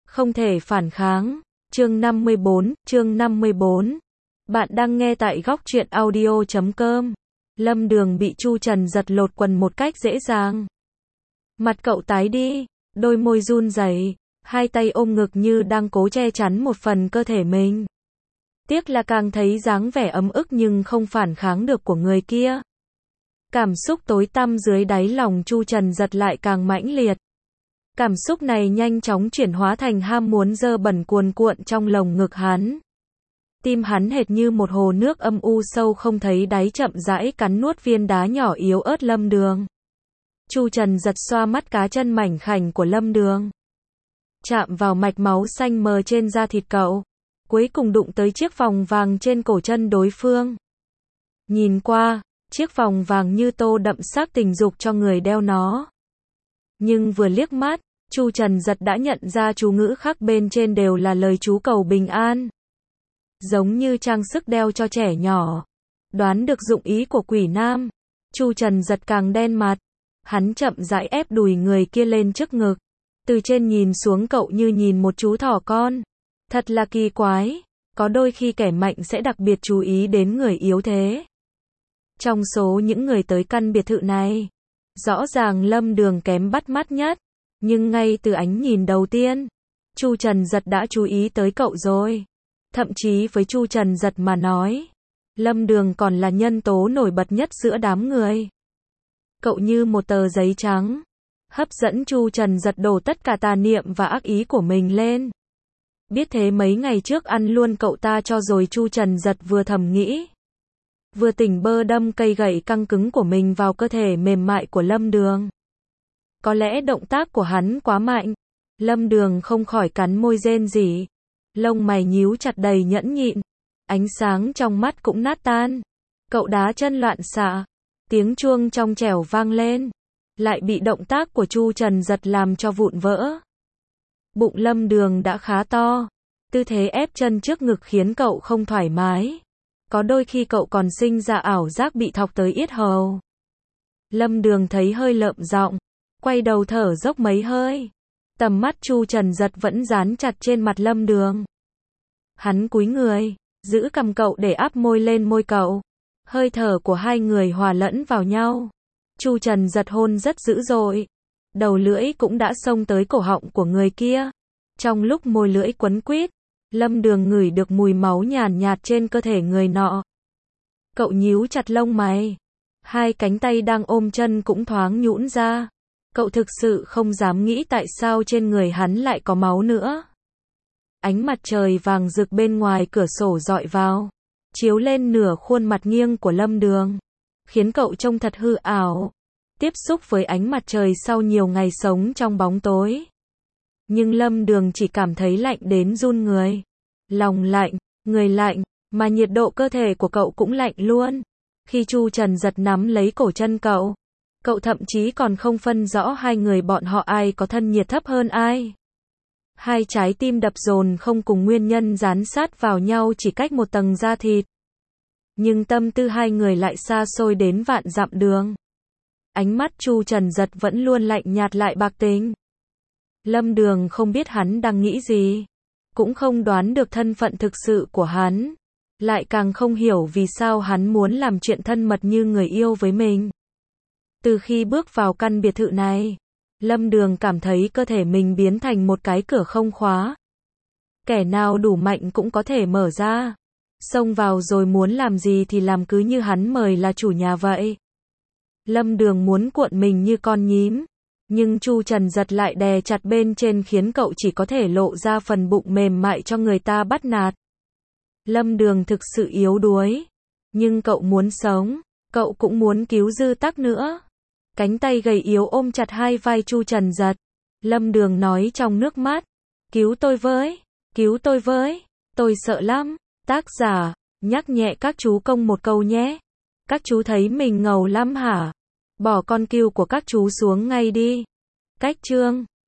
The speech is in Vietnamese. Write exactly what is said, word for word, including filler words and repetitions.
Không thể phản kháng. Chương năm mươi bốn, chương năm mươi bốn. Bạn đang nghe tại góc truyện audio chấm com. Lâm Đường bị Chu Trần giật lột quần một cách dễ dàng. Mặt cậu tái đi, đôi môi run rẩy, hai tay ôm ngực như đang cố che chắn một phần cơ thể mình. Tiếc là càng thấy dáng vẻ ấm ức nhưng không phản kháng được của người kia. Cảm xúc tối tăm dưới đáy lòng Chu Trần giật lại càng mãnh liệt. Cảm xúc này nhanh chóng chuyển hóa thành ham muốn dơ bẩn cuồn cuộn trong lồng ngực hắn. Tim hắn hệt như một hồ nước âm u sâu không thấy đáy chậm rãi cắn nuốt viên đá nhỏ yếu ớt Lâm Đường. Chu Trần giật xoa mắt cá chân mảnh khảnh của Lâm Đường. Chạm vào mạch máu xanh mờ trên da thịt cậu. Cuối cùng đụng tới chiếc vòng vàng trên cổ chân đối phương. Nhìn qua, chiếc vòng vàng như tô đậm sắc tình dục cho người đeo nó. Nhưng vừa liếc mắt, Chu Trần giật đã nhận ra chú ngữ khắc bên trên đều là lời chú cầu bình an. Giống như trang sức đeo cho trẻ nhỏ. Đoán được dụng ý của quỷ nam, Chu Trần giật càng đen mặt. Hắn chậm rãi ép đùi người kia lên trước ngực. Từ trên nhìn xuống cậu như nhìn một chú thỏ con. Thật là kỳ quái, có đôi khi kẻ mạnh sẽ đặc biệt chú ý đến người yếu thế. Trong số những người tới căn biệt thự này, rõ ràng Lâm Đường kém bắt mắt nhất, nhưng ngay từ ánh nhìn đầu tiên, Chu Trần giật đã chú ý tới cậu rồi. Thậm chí với Chu Trần giật mà nói, Lâm Đường còn là nhân tố nổi bật nhất giữa đám người. Cậu như một tờ giấy trắng, hấp dẫn Chu Trần giật đổ tất cả tà niệm và ác ý của mình lên. Biết thế mấy ngày trước ăn luôn cậu ta cho rồi, Chu Trần giật vừa thầm nghĩ. Vừa tỉnh bơ đâm cây gậy căng cứng của mình vào cơ thể mềm mại của Lâm Đường. Có lẽ động tác của hắn quá mạnh. Lâm Đường không khỏi cắn môi rên rỉ. Lông mày nhíu chặt đầy nhẫn nhịn. Ánh sáng trong mắt cũng nát tan. Cậu đá chân loạn xạ. Tiếng chuông trong trẻo vang lên. Lại bị động tác của Chu Trần giật làm cho vụn vỡ. Bụng Lâm Đường đã khá to. Tư thế ép chân trước ngực khiến cậu không thoải mái. Có đôi khi cậu còn sinh ra ảo giác bị thọc tới yết hầu. Lâm Đường thấy hơi lợm giọng, quay đầu thở dốc mấy hơi. Tầm mắt Chu Trần giật vẫn dán chặt trên mặt Lâm Đường. Hắn cúi người, giữ cằm cậu để áp môi lên môi cậu. Hơi thở của hai người hòa lẫn vào nhau. Chu Trần giật hôn rất dữ dội. Đầu lưỡi cũng đã xông tới cổ họng của người kia. Trong lúc môi lưỡi quấn quýt, Lâm Đường ngửi được mùi máu nhàn nhạt trên cơ thể người nọ. Cậu nhíu chặt lông mày. Hai cánh tay đang ôm chân cũng thoáng nhũn ra. Cậu thực sự không dám nghĩ tại sao trên người hắn lại có máu nữa. Ánh mặt trời vàng rực bên ngoài cửa sổ dọi vào, chiếu lên nửa khuôn mặt nghiêng của Lâm Đường, khiến cậu trông thật hư ảo. Tiếp xúc với ánh mặt trời sau nhiều ngày sống trong bóng tối. Nhưng Lâm Đường chỉ cảm thấy lạnh đến run người. Lòng lạnh, người lạnh, mà nhiệt độ cơ thể của cậu cũng lạnh luôn. Khi Chu Trần giật nắm lấy cổ chân cậu, cậu thậm chí còn không phân rõ hai người bọn họ ai có thân nhiệt thấp hơn ai. Hai trái tim đập dồn không cùng nguyên nhân dán sát vào nhau chỉ cách một tầng da thịt. Nhưng tâm tư hai người lại xa xôi đến vạn dặm đường. Ánh mắt Chu Trần giật vẫn luôn lạnh nhạt lại bạc tính. Lâm Đường không biết hắn đang nghĩ gì, cũng không đoán được thân phận thực sự của hắn, lại càng không hiểu vì sao hắn muốn làm chuyện thân mật như người yêu với mình. Từ khi bước vào căn biệt thự này, Lâm Đường cảm thấy cơ thể mình biến thành một cái cửa không khóa. Kẻ nào đủ mạnh cũng có thể mở ra, xông vào rồi muốn làm gì thì làm, cứ như hắn mời là chủ nhà vậy. Lâm Đường muốn cuộn mình như con nhím, nhưng Chu Trần giật lại đè chặt bên trên khiến cậu chỉ có thể lộ ra phần bụng mềm mại cho người ta bắt nạt. Lâm Đường thực sự yếu đuối, nhưng cậu muốn sống, cậu cũng muốn cứu Dư Tắc nữa. Cánh tay gầy yếu ôm chặt hai vai Chu Trần giật. Lâm Đường nói trong nước mắt, cứu tôi với, cứu tôi với, tôi sợ lắm. Tác giả, nhắc nhẹ các chú công một câu nhé. Các chú thấy mình ngầu lắm hả? Bỏ con cừu của các chú xuống ngay đi. Cách chương